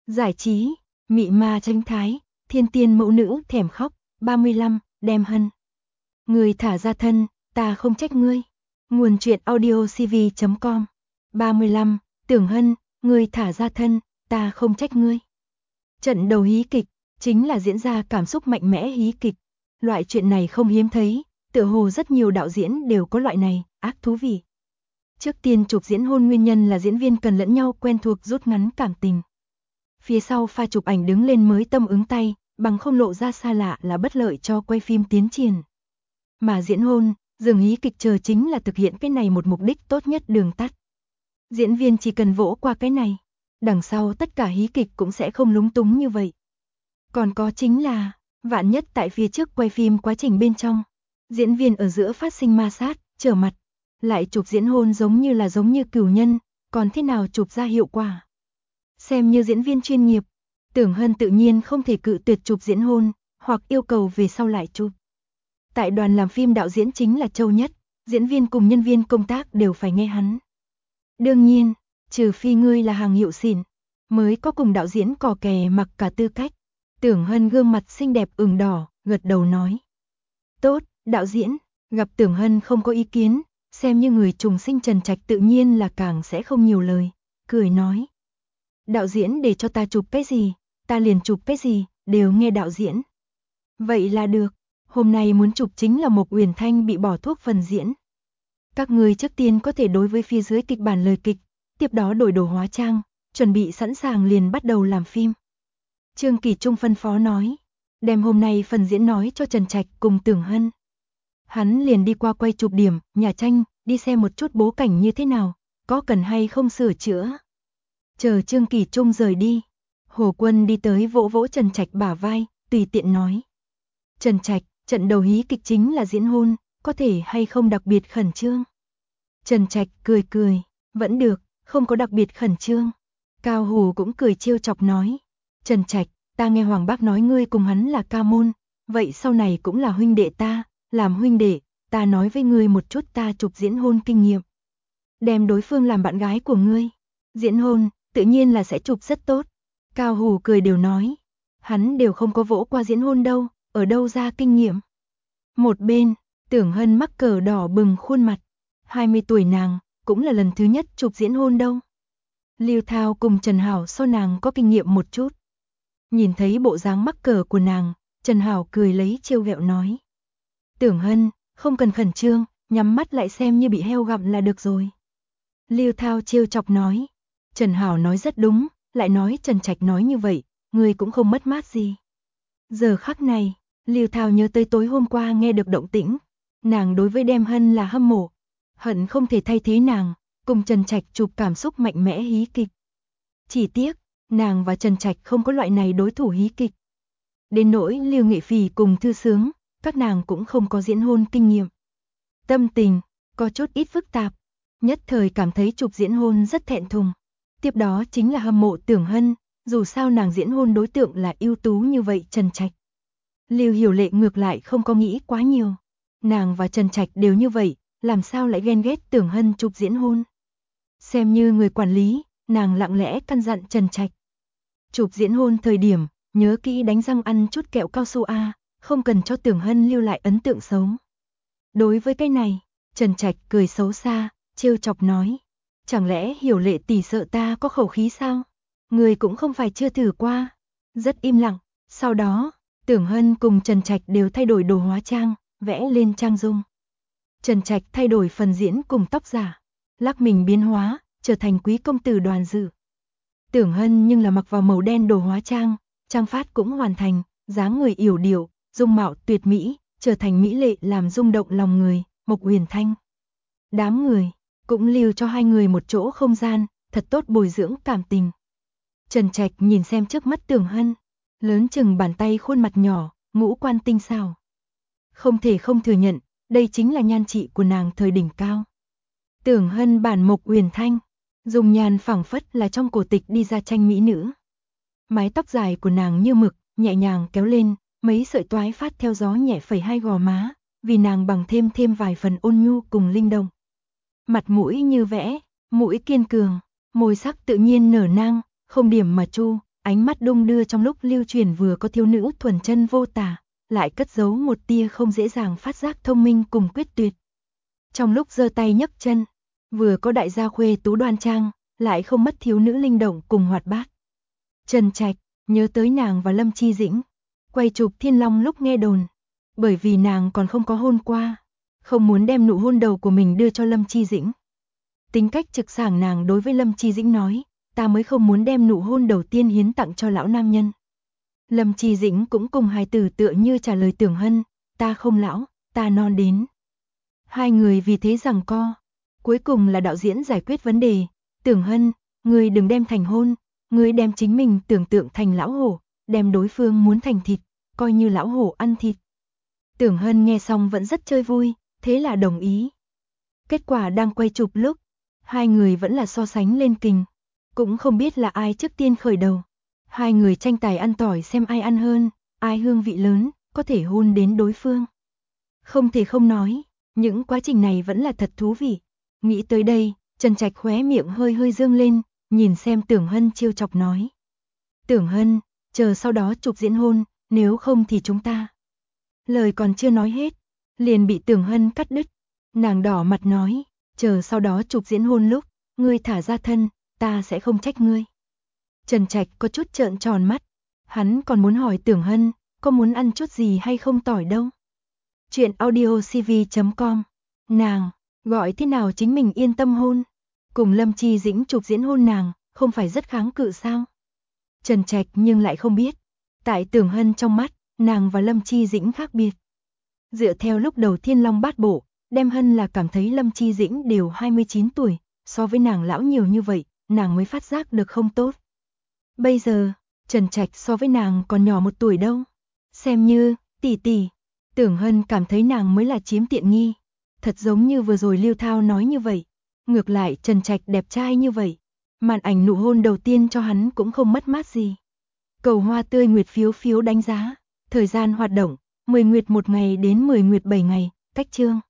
Giải trí, mị ma tranh thái, thiên tiên mẫu nữ thèm khóc. 35, Đem Hân. Người thả ra thân, ta không trách ngươi. Nguồn truyện audio cv.com. 35, Tưởng Hân, người thả ra thân, ta không trách ngươi. Trận đầu hí kịch, chính là diễn ra cảm xúc mạnh mẽ hí kịch. Loại chuyện này không hiếm thấy, tựa hồ rất nhiều đạo diễn đều có loại này, ác thú vị. Trước tiên chụp diễn hôn nguyên nhân là diễn viên cần lẫn nhau quen thuộc rút ngắn cảm tình. Phía sau pha chụp ảnh đứng lên mới tâm ứng tay, bằng không lộ ra xa lạ là bất lợi cho quay phim tiến triển. Mà diễn hôn, dường hí kịch chờ chính là thực hiện cái này một mục đích tốt nhất đường tắt. Diễn viên chỉ cần vỗ qua cái này, đằng sau tất cả hí kịch cũng sẽ không lúng túng như vậy. Còn có chính là, vạn nhất tại phía trước quay phim quá trình bên trong, diễn viên ở giữa phát sinh ma sát, trở mặt, lại chụp diễn hôn giống như cửu nhân, còn thế nào chụp ra hiệu quả. Xem như diễn viên chuyên nghiệp, Tưởng Hân tự nhiên không thể cự tuyệt chụp diễn hôn, hoặc yêu cầu về sau lại chụp. Tại đoàn làm phim đạo diễn chính là Châu Nhất, diễn viên cùng nhân viên công tác đều phải nghe hắn. Đương nhiên, trừ phi ngươi là hàng hiệu xịn, mới có cùng đạo diễn cò kè mặc cả tư cách. Tưởng Hân gương mặt xinh đẹp ửng đỏ, gật đầu nói. Tốt, đạo diễn, gặp Tưởng Hân không có ý kiến, xem như người trùng sinh Trần Trạch tự nhiên là càng sẽ không nhiều lời, cười nói. Đạo diễn để cho ta chụp cái gì, ta liền chụp cái gì, đều nghe đạo diễn. Vậy là được, hôm nay muốn chụp chính là Mộc Uyển Thanh bị bỏ thuốc phần diễn. Các người trước tiên có thể đối với phía dưới kịch bản lời kịch, tiếp đó đổi đồ hóa trang, chuẩn bị sẵn sàng liền bắt đầu làm phim. Trương Kỳ Trung phân phó nói, đem hôm nay phần diễn nói cho Trần Trạch cùng Tưởng Hân. Hắn liền đi qua quay chụp điểm, nhà tranh, đi xem một chút bố cảnh như thế nào, có cần hay không sửa chữa. Chờ Trương Kỳ Trung rời đi, Hồ Quân đi tới vỗ vỗ Trần Trạch bả vai, tùy tiện nói. Trần Trạch, trận đầu hí kịch chính là diễn hôn, có thể hay không đặc biệt khẩn trương. Trần Trạch cười cười, vẫn được, không có đặc biệt khẩn trương. Cao Hù cũng cười trêu chọc nói. Trần Trạch, ta nghe Hoàng Bác nói ngươi cùng hắn là ca môn, vậy sau này cũng là huynh đệ ta, làm huynh đệ, ta nói với ngươi một chút ta chụp diễn hôn kinh nghiệm. Đem đối phương làm bạn gái của ngươi. Diễn hôn, tự nhiên là sẽ chụp rất tốt. Cao Hù cười đều nói. Hắn đều không có vỗ qua diễn hôn đâu, ở đâu ra kinh nghiệm. Một bên, Tưởng Hân mắc cờ đỏ bừng khuôn mặt. 20 tuổi nàng, cũng là lần thứ nhất chụp diễn hôn đâu. Lưu Thao cùng Trần Hảo so nàng có kinh nghiệm một chút. Nhìn thấy bộ dáng mắc cờ của nàng, Trần Hảo cười lấy trêu ghẹo nói. Tưởng Hân, không cần khẩn trương, nhắm mắt lại xem như bị heo gặm là được rồi. Lưu Thao trêu chọc nói. Trần Hảo nói rất đúng, lại nói Trần Trạch nói như vậy, người cũng không mất mát gì. Giờ khắc này, Lưu Thao nhớ tới tối hôm qua nghe được động tĩnh. Nàng đối với Đem Hân là hâm mộ, hận không thể thay thế nàng, cùng Trần Trạch chụp cảm xúc mạnh mẽ hí kịch. Chỉ tiếc, nàng và Trần Trạch không có loại này đối thủ hí kịch. Đến nỗi Lưu Nghệ Phỉ cùng Thư Sướng, các nàng cũng không có diễn hôn kinh nghiệm. Tâm tình, có chút ít phức tạp, nhất thời cảm thấy chụp diễn hôn rất thẹn thùng. Tiếp đó chính là hâm mộ Tưởng Hân, dù sao nàng diễn hôn đối tượng là ưu tú như vậy Trần Trạch. Lưu Hiểu Lệ ngược lại không có nghĩ quá nhiều. Nàng và Trần Trạch đều như vậy, làm sao lại ghen ghét Tưởng Hân chụp diễn hôn. Xem như người quản lý, nàng lặng lẽ căn dặn Trần Trạch. Chụp diễn hôn thời điểm, nhớ kỹ đánh răng ăn chút kẹo cao su A, không cần cho Tưởng Hân lưu lại ấn tượng xấu. Đối với cái này, Trần Trạch cười xấu xa, trêu chọc nói. Chẳng lẽ Hiểu Lệ tỷ sợ ta có khẩu khí sao? Người cũng không phải chưa thử qua. Rất im lặng, sau đó, Tưởng Hân cùng Trần Trạch đều thay đổi đồ hóa trang, vẽ lên trang dung. Trần Trạch thay đổi phần diễn cùng tóc giả, lắc mình biến hóa, trở thành quý công tử Đoàn Dự. Tưởng Hân nhưng là mặc vào màu đen đồ hóa trang, trang phát cũng hoàn thành, dáng người yểu điệu, dung mạo tuyệt mỹ, trở thành mỹ lệ làm rung động lòng người, Mộc Uyển Thanh. Đám người cũng lưu cho hai người một chỗ không gian, thật tốt bồi dưỡng cảm tình. Trần Trạch nhìn xem trước mắt Tưởng Hân, lớn chừng bàn tay khuôn mặt nhỏ, ngũ quan tinh xảo. Không thể không thừa nhận, đây chính là nhan trị của nàng thời đỉnh cao. Tưởng Hân bản Mộc Uyển Thanh, dùng nhàn phảng phất là trong cổ tịch đi ra tranh mỹ nữ. Mái tóc dài của nàng như mực, nhẹ nhàng kéo lên, mấy sợi toái phát theo gió nhẹ phẩy hai gò má, vì nàng bằng thêm vài phần ôn nhu cùng linh động. Mặt mũi như vẽ, mũi kiên cường, môi sắc tự nhiên nở nang, không điểm mà chu, ánh mắt đung đưa trong lúc lưu truyền vừa có thiếu nữ thuần chân vô tả, lại cất giấu một tia không dễ dàng phát giác thông minh cùng quyết tuyệt. Trong lúc giơ tay nhấc chân, vừa có đại gia khuê tú đoan trang, lại không mất thiếu nữ linh động cùng hoạt bát. Trần Trạch nhớ tới nàng và Lâm Chi Dĩnh, quay chụp Thiên Long lúc nghe đồn, bởi vì nàng còn không có hôn qua, không muốn đem nụ hôn đầu của mình đưa cho Lâm Chi Dĩnh. Tính cách trực sảng nàng đối với Lâm Chi Dĩnh nói, ta mới không muốn đem nụ hôn đầu tiên hiến tặng cho lão nam nhân. Lâm Chi Dĩnh cũng cùng hài tử tựa như trả lời Tưởng Hân, ta không lão, ta non đến. Hai người vì thế giằng co, cuối cùng là đạo diễn giải quyết vấn đề, Tưởng Hân, ngươi đừng đem thành hôn, ngươi đem chính mình tưởng tượng thành lão hổ, đem đối phương muốn thành thịt, coi như lão hổ ăn thịt. Tưởng Hân nghe xong vẫn rất chơi vui, thế là đồng ý. Kết quả đang quay chụp lúc, hai người vẫn là so sánh lên kình, cũng không biết là ai trước tiên khởi đầu. Hai người tranh tài ăn tỏi xem ai ăn hơn, ai hương vị lớn, có thể hôn đến đối phương. Không thể không nói, những quá trình này vẫn là thật thú vị. Nghĩ tới đây, Trần Trạch khóe miệng hơi hơi dương lên, nhìn xem Tưởng Hân trêu chọc nói. Tưởng Hân, chờ sau đó chụp diễn hôn, nếu không thì chúng ta. Lời còn chưa nói hết, liền bị Tưởng Hân cắt đứt. Nàng đỏ mặt nói, chờ sau đó chụp diễn hôn lúc, ngươi thả ra thân, ta sẽ không trách ngươi. Trần Trạch có chút trợn tròn mắt, hắn còn muốn hỏi Tưởng Hân, có muốn ăn chút gì hay không tỏi đâu. Chuyện audiocv.com, nàng, gọi thế nào chính mình yên tâm hôn. Cùng Lâm Chi Dĩnh chụp diễn hôn nàng, không phải rất kháng cự sao? Trần Trạch nhưng lại không biết, tại Tưởng Hân trong mắt, nàng và Lâm Chi Dĩnh khác biệt. Dựa theo lúc đầu Thiên Long bát bộ, đem Hân là cảm thấy Lâm Chi Dĩnh đều 29 tuổi, so với nàng lão nhiều như vậy, nàng mới phát giác được không tốt. Bây giờ, Trần Trạch so với nàng còn nhỏ 1 tuổi đâu. Xem như, tỷ tỷ, Tưởng Hân cảm thấy nàng mới là chiếm tiện nghi. Thật giống như vừa rồi Lưu Thao nói như vậy. Ngược lại Trần Trạch đẹp trai như vậy. Màn ảnh nụ hôn đầu tiên cho hắn cũng không mất mát gì. Cầu hoa tươi nguyệt phiếu đánh giá. Thời gian hoạt động, 10 nguyệt 1 ngày đến 10 nguyệt 7 ngày, cách chương.